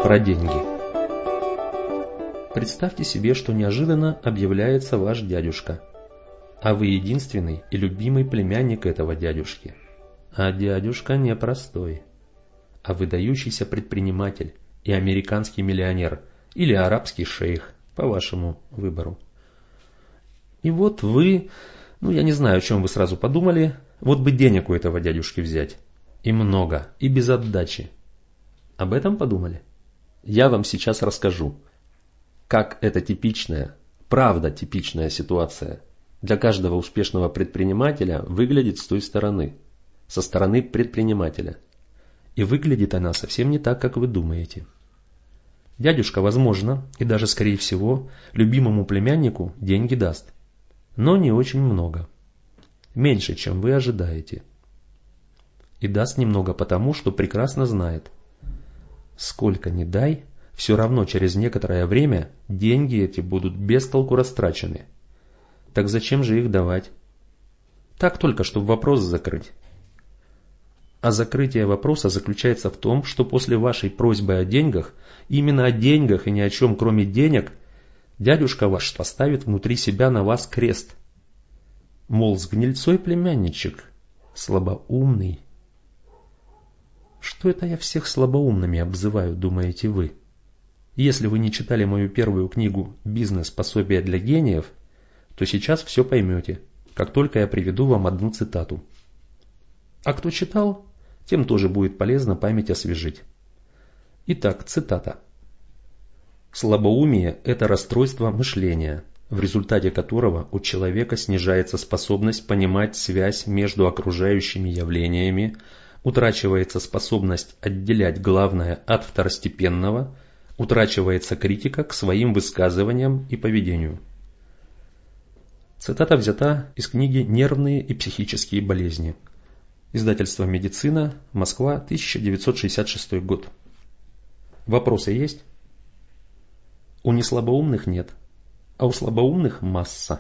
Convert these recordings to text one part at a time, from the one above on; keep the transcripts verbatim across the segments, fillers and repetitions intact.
Про деньги. Представьте себе, что неожиданно объявляется ваш дядюшка, а вы единственный и любимый племянник этого дядюшки. А дядюшка непростой, а выдающийся предприниматель и американский миллионер или арабский шейх, по вашему выбору. И вот вы, ну я не знаю, о чем вы сразу подумали, вот бы денег у этого дядюшки взять. И много, и без отдачи. Об этом подумали? Я вам сейчас расскажу, как эта типичная, правда типичная ситуация для каждого успешного предпринимателя выглядит с той стороны, со стороны предпринимателя. И выглядит она совсем не так, как вы думаете. Дядюшка, возможно, и даже скорее всего, любимому племяннику деньги даст. Но не очень много. Меньше, чем вы ожидаете. И даст немного потому, что прекрасно знает. Сколько ни дай, все равно через некоторое время деньги эти будут без толку растрачены. Так зачем же их давать? Так только, чтобы вопрос закрыть. А закрытие вопроса заключается в том, что после вашей просьбы о деньгах, именно о деньгах и ни о чем кроме денег, дядюшка ваш поставит внутри себя на вас крест. Мол, с гнильцой племянничек, слабоумный. Что это я всех слабоумными обзываю, думаете вы? Если вы не читали мою первую книгу «Бизнес. Пособие для гениев», то сейчас все поймете, как только я приведу вам одну цитату. А кто читал, тем тоже будет полезно память освежить. Итак, цитата. «Слабоумие – это расстройство мышления, в результате которого у человека снижается способность понимать связь между окружающими явлениями, утрачивается способность отделять главное от второстепенного, утрачивается критика к своим высказываниям и поведению». Цитата взята из книги «Нервные и психические болезни». Издательство «Медицина», Москва, тысяча девятьсот шестьдесят шестой год. Вопросы есть? У неслабоумных нет, а у слабоумных масса.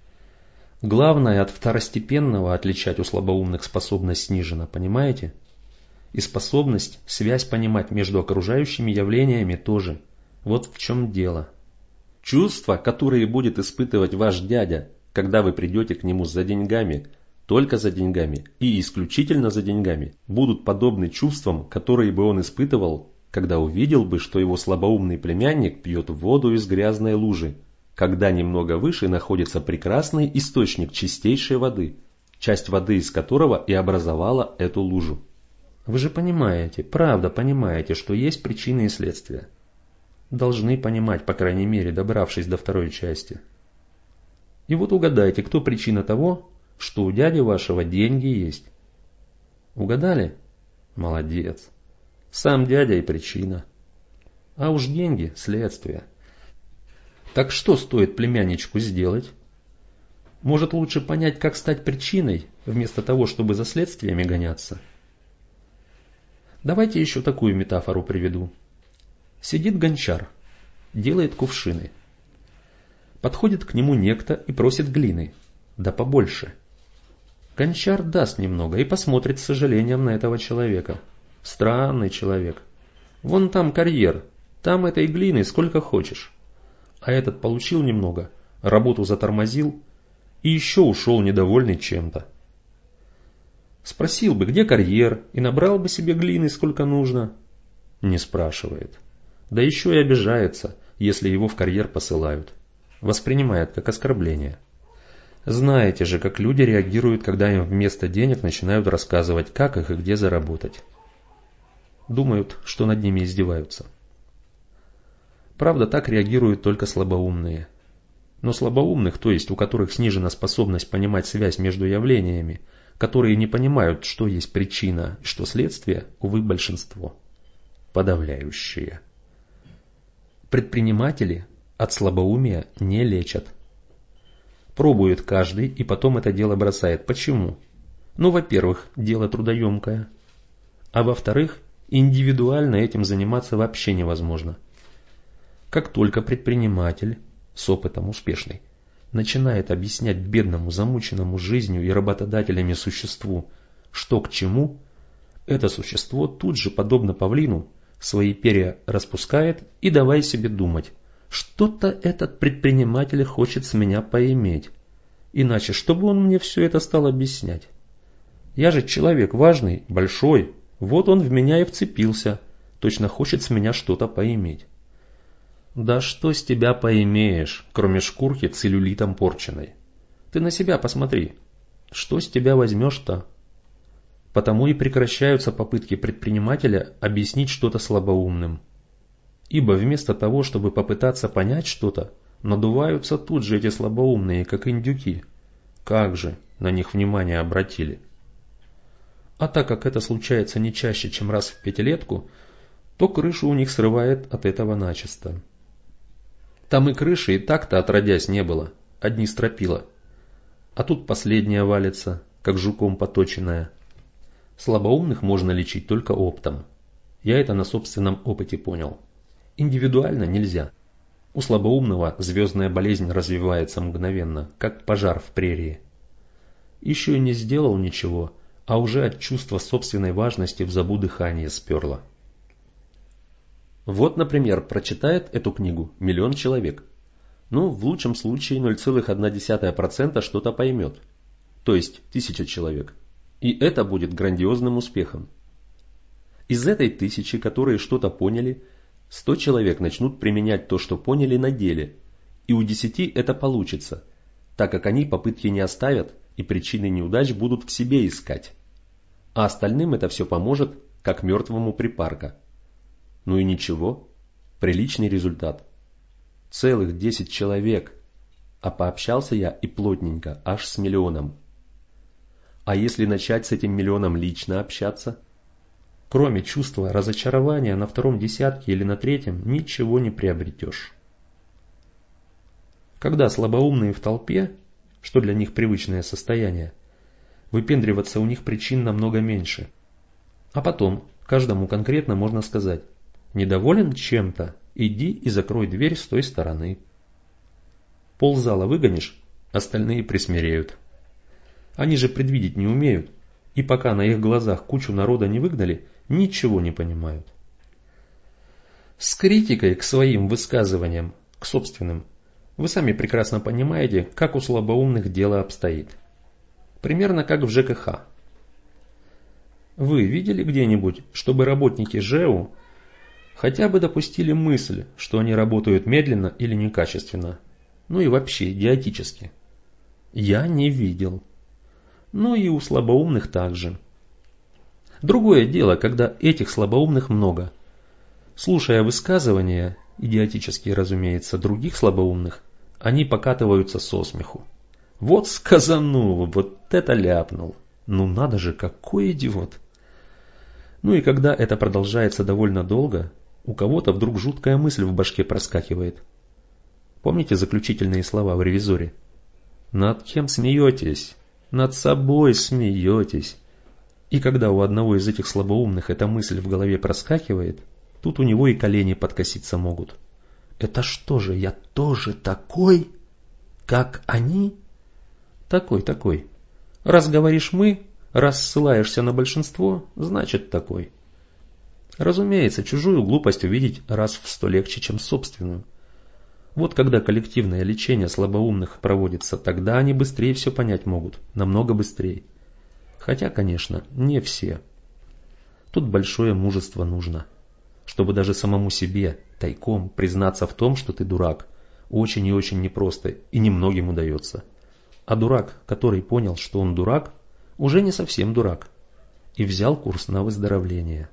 Главное от второстепенного отличать у слабоумных способность снижена, понимаете? И способность, связь понимать между окружающими явлениями тоже. Вот в чем дело. Чувства, которые будет испытывать ваш дядя, когда вы придете к нему за деньгами, только за деньгами и исключительно за деньгами, будут подобны чувствам, которые бы он испытывал, когда увидел бы, что его слабоумный племянник пьет воду из грязной лужи, когда немного выше находится прекрасный источник чистейшей воды, часть воды из которого и образовала эту лужу. Вы же понимаете, правда понимаете, что есть причины и следствия. Должны понимать, по крайней мере, добравшись до второй части. И вот угадайте, кто причина того, что у дяди вашего деньги есть. Угадали? Молодец. Сам дядя и причина. А уж деньги – следствие. Так что стоит племянничку сделать? Может, лучше понять, как стать причиной, вместо того, чтобы за следствиями гоняться? Давайте еще такую метафору приведу. Сидит гончар, делает кувшины. Подходит к нему некто и просит глины, да побольше. Гончар даст немного и посмотрит с сожалением на этого человека. Странный человек. Вон там карьер, там этой глины сколько хочешь. А этот получил немного, работу затормозил и еще ушел недовольный чем-то. Спросил бы, где карьер, и набрал бы себе глины сколько нужно. Не спрашивает. Да еще и обижается, если его в карьер посылают. Воспринимает как оскорбление. Знаете же, как люди реагируют, когда им вместо денег начинают рассказывать, как их и где заработать. Думают, что над ними издеваются. Правда, так реагируют только слабоумные. Но слабоумных, то есть у которых снижена способность понимать связь между явлениями, которые не понимают, что есть причина и что следствие, увы, большинство. Подавляющее. Предприниматели от слабоумия не лечат. Пробует каждый и потом это дело бросает. Почему? Ну, во-первых, дело трудоемкое. А во-вторых, индивидуально этим заниматься вообще невозможно. Как только предприниматель, с опытом успешный, начинает объяснять бедному, замученному жизнью и работодателями существу, что к чему, это существо тут же, подобно павлину, свои перья распускает и давай себе думать, что-то этот предприниматель хочет с меня поиметь. Иначе, чтобы он мне все это стал объяснять? Я же человек важный, большой, вот он в меня и вцепился, точно хочет с меня что-то поиметь. Да что с тебя поимеешь, кроме шкурки целлюлитом порченой? Ты на себя посмотри, что с тебя возьмешь-то? Потому и прекращаются попытки предпринимателя объяснить что-то слабоумным. Ибо вместо того, чтобы попытаться понять что-то, надуваются тут же эти слабоумные, как индюки. Как же на них внимание обратили? А так как это случается не чаще, чем раз в пятилетку, то крышу у них срывает от этого начисто. Там и крыши и так-то отродясь не было, одни стропила. А тут последняя валится, как жуком поточенная. Слабоумных можно лечить только оптом. Я это на собственном опыте понял. Индивидуально нельзя. У слабоумного звездная болезнь развивается мгновенно, как пожар в прерии. Еще и не сделал ничего, а уже от чувства собственной важности в забу дыхание сперло. Вот, например, прочитает эту книгу миллион человек. Ну, в лучшем случае ноль целых одна десятая процента что-то поймет. То есть тысяча человек. И это будет грандиозным успехом. Из этой тысячи, которые что-то поняли, сто человек начнут применять то, что поняли на деле. И у десяти это получится, так как они попытки не оставят и причины неудач будут в себе искать. А остальным это все поможет, как мертвому припарка. Ну и ничего, приличный результат. Целых десять человек, а пообщался я и плотненько, аж с миллионом. А если начать с этим миллионом лично общаться? Кроме чувства разочарования на втором десятке или на третьем ничего не приобретешь. Когда слабоумные в толпе, что для них привычное состояние, выпендриваться у них причин намного меньше. А потом каждому конкретно можно сказать: недоволен чем-то, иди и закрой дверь с той стороны. Ползала выгонишь, остальные присмиреют. Они же предвидеть не умеют, и пока на их глазах кучу народа не выгнали, ничего не понимают. С критикой к своим высказываниям, к собственным, вы сами прекрасно понимаете, как у слабоумных дело обстоит. Примерно как в ЖКХ. Вы видели где-нибудь, чтобы работники ЖЭУ хотя бы допустили мысль, что они работают медленно или некачественно, ну и вообще идиотически? Я не видел. Ну и у слабоумных также. Другое дело, когда этих слабоумных много. Слушая высказывания, идиотические, разумеется, других слабоумных, они покатываются со смеху. Вот сказанул, вот это ляпнул. Ну надо же, какой идиот. Ну и когда это продолжается довольно долго, у кого-то вдруг жуткая мысль в башке проскакивает. Помните заключительные слова в «Ревизоре»? Над кем смеетесь? Над собой смеетесь. И когда у одного из этих слабоумных эта мысль в голове проскакивает, тут у него и колени подкоситься могут. Это что же, я тоже такой, как они? Такой, такой. Раз говоришь «мы», раз ссылаешься на большинство, значит такой. Разумеется, чужую глупость увидеть раз в сто легче, чем собственную. Вот когда коллективное лечение слабоумных проводится, тогда они быстрее все понять могут, намного быстрее. Хотя, конечно, не все. Тут большое мужество нужно, чтобы даже самому себе тайком признаться в том, что ты дурак. Очень и очень непросто, и немногим удается. А дурак, который понял, что он дурак, уже не совсем дурак, и взял курс на выздоровление.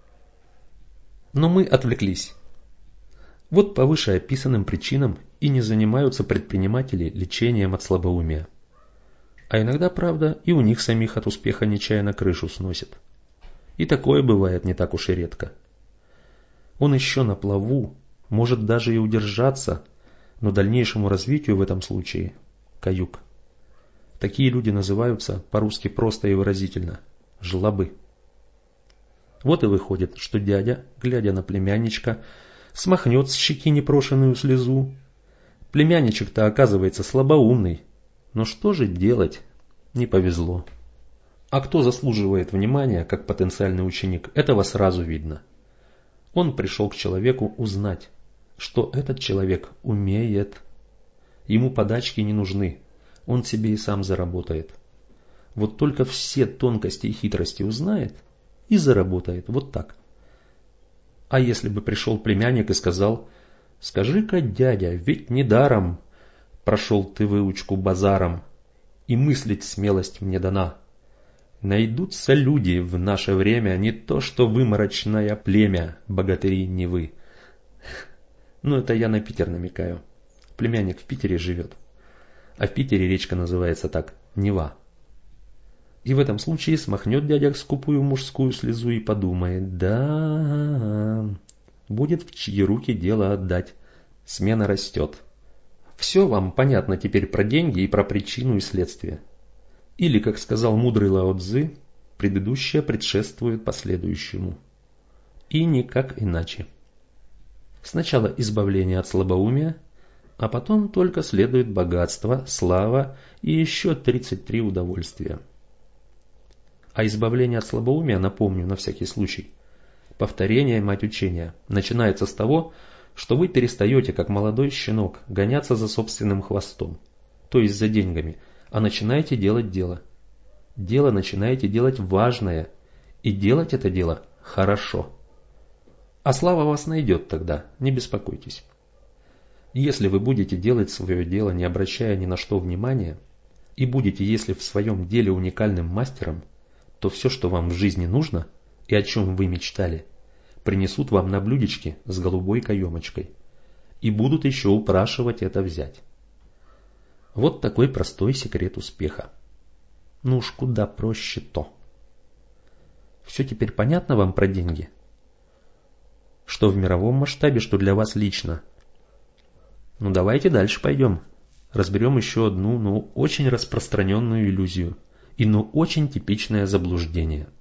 Но мы отвлеклись. Вот по вышеописанным причинам и не занимаются предприниматели лечением от слабоумия. А иногда, правда, и у них самих от успеха нечаянно крышу сносит. И такое бывает не так уж и редко. Он еще на плаву, может даже и удержаться, но дальнейшему развитию в этом случае – каюк. Такие люди называются, по-русски просто и выразительно, жлобы. Вот и выходит, что дядя, глядя на племянничка, смахнет с щеки непрошенную слезу. Племянничек-то оказывается слабоумный. Но что же делать? Не повезло. А кто заслуживает внимания, как потенциальный ученик, этого сразу видно. Он пришел к человеку узнать, что этот человек умеет. Ему подачки не нужны, он себе и сам заработает. Вот только все тонкости и хитрости узнает и заработает, вот так. А если бы пришел племянник и сказал: «Скажи-ка, дядя, ведь недаром прошел ты выучку базаром, и мыслить смелость мне дана. Найдутся люди в наше время, не то что выморочное племя, богатыри Невы». Ну, это я на Питер намекаю. Племянник в Питере живет. А в Питере речка называется так – Нева. И в этом случае смахнет дядя скупую мужскую слезу и подумает: да, будет в чьи руки дело отдать. Смена растет. Все вам понятно теперь про деньги и про причину и следствие. Или, как сказал мудрый Лао Цзы, предыдущее предшествует последующему. И никак иначе. Сначала избавление от слабоумия, а потом только следует богатство, слава и еще тридцать три удовольствия. А избавление от слабоумия, напомню на всякий случай, повторение мать учения, начинается с того, что вы перестаете, как молодой щенок, гоняться за собственным хвостом, то есть за деньгами, а начинаете делать дело. Дело начинаете делать важное, и делать это дело хорошо. А слава вас найдет тогда, не беспокойтесь. Если вы будете делать свое дело, не обращая ни на что внимания, и будете, если в своем деле уникальным мастером, то все, что вам в жизни нужно и о чем вы мечтали, принесут вам на блюдечке с голубой каемочкой и будут еще упрашивать это взять. Вот такой простой секрет успеха. Ну уж куда проще то. Все теперь понятно вам про деньги? Что в мировом масштабе, что для вас лично. Ну давайте дальше пойдем. Разберем еще одну, но очень распространенную иллюзию и но очень типичное заблуждение.